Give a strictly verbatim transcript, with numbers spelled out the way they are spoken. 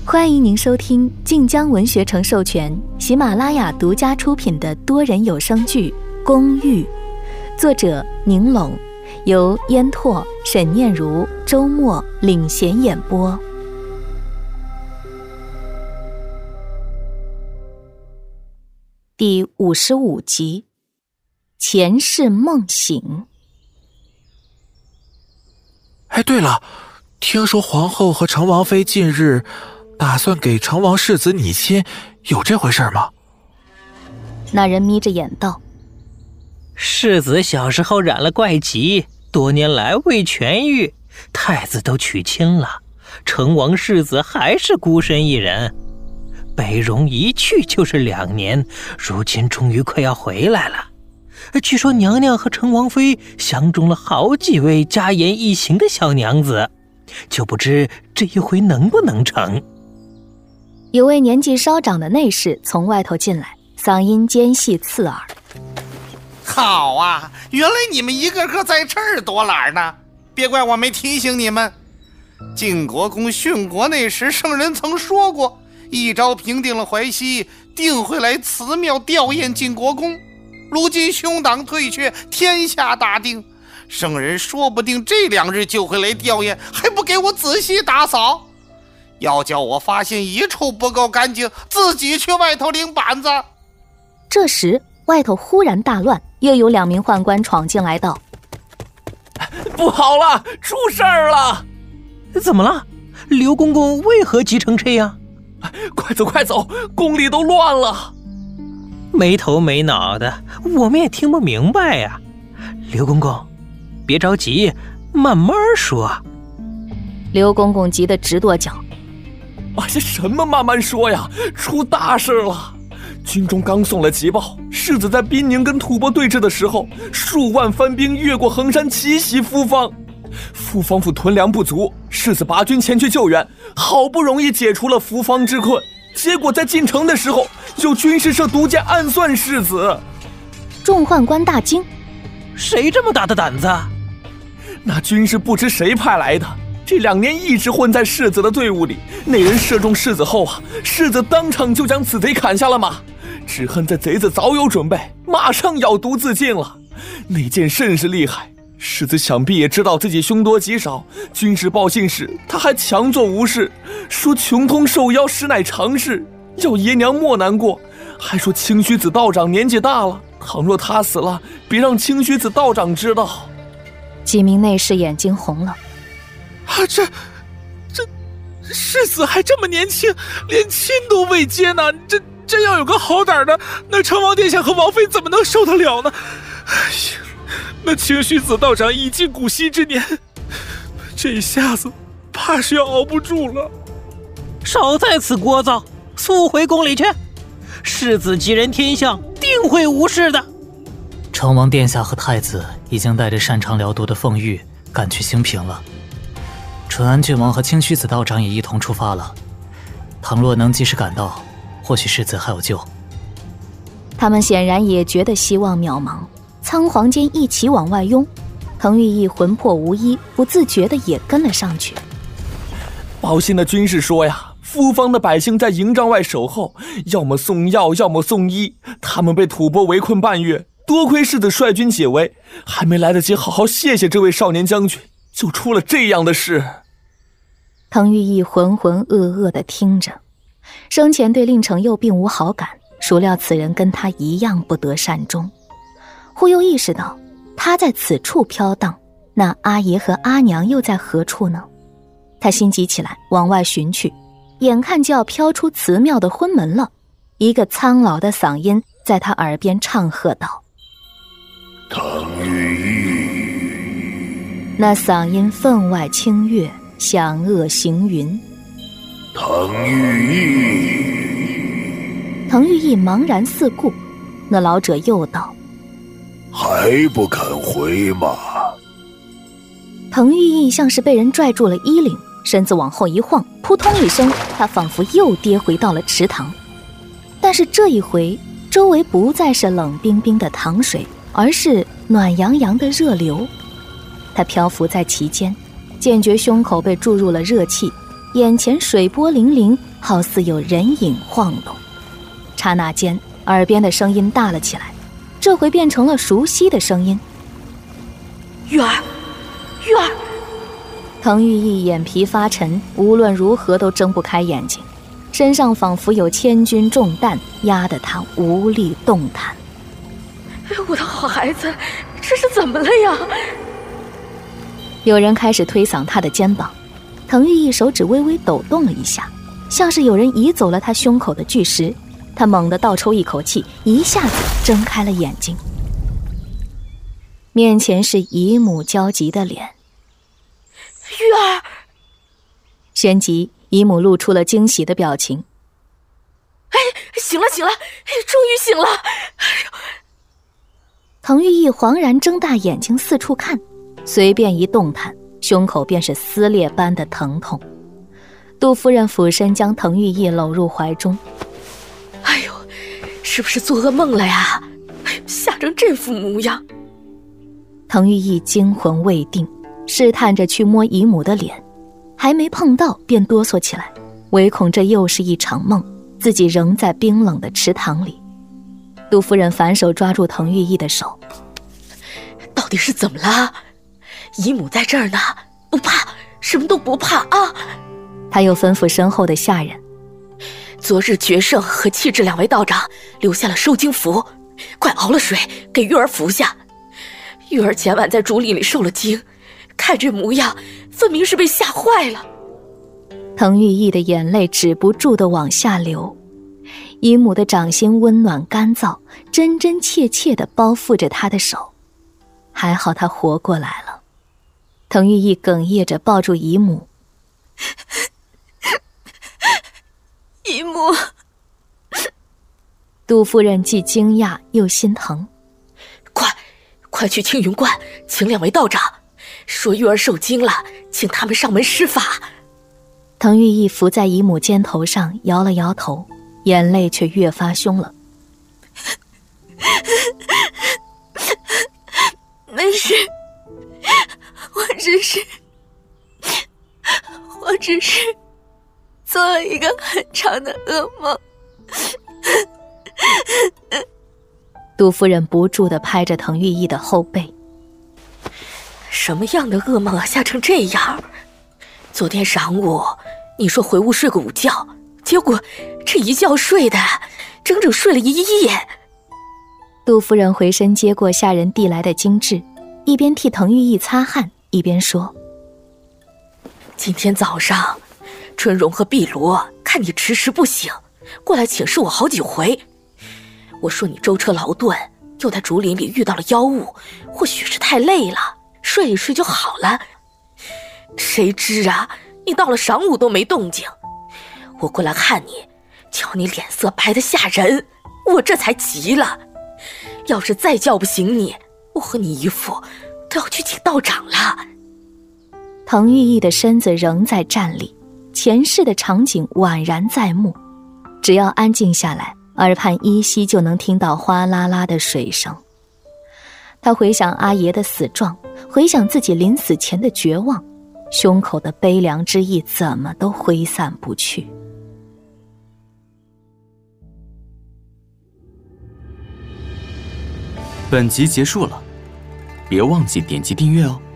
欢迎您收听晋江文学城授权、喜马拉雅独家出品的多人有声剧《公寓》，作者宁拢，由烟拓、沈念如、周末领衔演播。第五十五集，前世梦醒。 哎，对了，听说皇后和成王妃近日打算给成王世子拟亲，有这回事吗？ 那人眯着眼道： 世子小时候染了怪疾，多年来未痊愈，太子都娶亲了，成王世子还是孤身一人，北戎一去就是两年，如今终于快要回来了。据说娘娘和成王妃相中了好几位家言一行的小娘子，就不知这一回能不能成。 有位年纪稍长的内侍从外头进来，嗓音尖细刺耳： 好啊，原来你们一个个在这儿躲懒呢，别怪我没提醒你们。晋国公殉国那时，圣人曾说过，一朝平定了淮西，定会来慈庙吊唁晋国公。如今兄党退却，天下大定，圣人说不定这两日就会来吊唁，还不给我仔细打扫。要叫我发现一处不够干净，自己去外头领板子。 这时外头忽然大乱，又有两名宦官闯进来道： 不好了，出事儿了！ 怎么了？刘公公为何急成这样？ 快走快走，宫里都乱了。 没头没脑的，我们也听不明白呀。刘公公，别着急，慢慢说。 刘公公急得直跺脚： 啊，这什么慢慢说呀，出大事了！军中刚送了急报，世子在滨宁跟吐蕃对峙的时候，数万番兵越过衡山奇袭夫方，夫方府屯粮不足，世子拔军前去救援，好不容易解除了夫方之困，结果在进城的时候，有军事社独家暗算世子。 众宦官大惊： 谁这么大的胆子？ 那军师不知谁派来的，这两年一直混在世子的队伍里，那人射中世子后啊，世子当场就将此贼砍下了马，只恨这贼子早有准备，马上咬毒自尽了。那剑甚是厉害，世子想必也知道自己凶多吉少，军师报信时他还强作无事，说穷通受妖实乃常事，要爷娘莫难过，还说清虚子道长年纪大了，倘若他死了，别让清虚子道长知道。 几名内侍眼睛红了： 啊，这这世子还这么年轻，连亲都未接呢，这这要有个好胆的，那成王殿下和王妃怎么能受得了呢？哎呀，那清虚子道长已近古稀之年，这一下子怕是要熬不住了。 少在此聒噪，速回宫里去，世子吉人天相，定会无事的。 成王殿下和太子已经带着擅长疗毒的凤玉赶去兴平了，淳安郡王和清虚子道长也一同出发了，倘若能及时赶到，或许世子还有救。 他们显然也觉得希望渺茫，仓皇间一起往外拥。滕玉义魂魄无依，不自觉地也跟了上去。 报信的军士说呀，夫方的百姓在营帐外守候，要么送药，要么送医，他们被吐蕃围困半月，多亏世子率军解围，还没来得及好好谢谢这位少年将军，就出了这样的事。 滕玉义浑浑噩噩地听着，生前对令程佑并无好感，孰料此人跟他一样不得善终。忽又意识到他在此处飘荡，那阿爷和阿娘又在何处呢？他心急起来，往外寻去，眼看就要飘出祠庙的婚门了，一个苍老的嗓音在他耳边唱和道： 滕玉义。 那嗓音分外清越，响遏行云。 滕玉义。 滕玉义茫然四顾，那老者又道： 还不肯回吗？ 滕玉义像是被人拽住了衣领，身子往后一晃，扑通一声，他仿佛又跌回到了池塘。但是这一回，周围不再是冷冰冰的塘水，而是暖洋洋的热流。他漂浮在其间，渐觉胸口被注入了热气， 眼前水波粼粼，好似有人影晃动。刹那间，耳边的声音大了起来，这回变成了熟悉的声音：“ 玉儿，玉儿！” 滕玉义眼皮发沉，无论如何都睁不开眼睛，身上仿佛有千钧重担压得他无力动弹。 我的好孩子，这是怎么了呀？ 有人开始推搡他的肩膀，滕玉义手指微微抖动了一下，像是有人移走了他胸口的巨石。他猛地倒抽一口气，一下子睁开了眼睛，面前是姨母焦急的脸。 玉儿！ 旋即，姨母露出了惊喜的表情。 哎，醒了醒了，终于醒了！哎呦！ 滕玉义惶然睁大眼睛四处看，随便一动弹，胸口便是撕裂般的疼痛。杜夫人俯身将滕玉义搂入怀中。 哎呦，是不是做噩梦了呀？哎呦，吓成这副模样！ 滕玉义惊魂未定，试探着去摸姨母的脸，还没碰到便哆嗦起来，唯恐这又是一场梦，自己仍在冰冷的池塘里。杜夫人反手抓住滕玉义的手：“ 到底是怎么了？姨母在这儿呢，不怕，什么都不怕啊！” 他又吩咐身后的下人：“ 昨日决胜和气质两位道长留下了收经符，快熬了水给玉儿服下。玉儿前晚在竹林里受了惊，看这模样，分明是被吓坏了。” 滕玉义的眼泪止不住地往下流。姨母的掌心温暖干燥，真真切切地包覆着他的手。还好他活过来了。滕玉义哽咽着抱住姨母：“ 姨母。” 杜夫人既惊讶又心疼：“ 快，快去青云观请两位道长，说玉儿受惊了，请他们上门施法。” 滕玉义伏在姨母肩头上摇了摇头，眼泪却越发凶了。 没事，我只是，我只是做了一个很长的噩梦。 杜夫人不住地拍着滕玉义的后背：“ 什么样的噩梦啊，吓成这样？昨天晌午你说回屋睡个午觉，结果这一觉睡的整整睡了一夜。” 杜夫人回身接过下人递来的金痔，一边替滕玉义擦汗，一边说：“ 今天早上春荣和碧罗看你迟迟不醒，过来请示我好几回。我说你舟车劳顿，又在竹林里遇到了妖物，或许是太累了，睡一睡就好了。谁知啊，你到了晌午都没动静。我过来看你，瞧你脸色白得吓人，我这才急了。要是再叫不醒你，我和你姨父都要去请道长了。” 滕玉义的身子仍在站立，前世的场景宛然在目。只要安静下来，耳畔依稀就能听到哗啦啦的水声。他回想阿爷的死状，回想自己临死前的绝望，胸口的悲凉之意怎么都挥散不去。 本集结束了，别忘记点击订阅哦。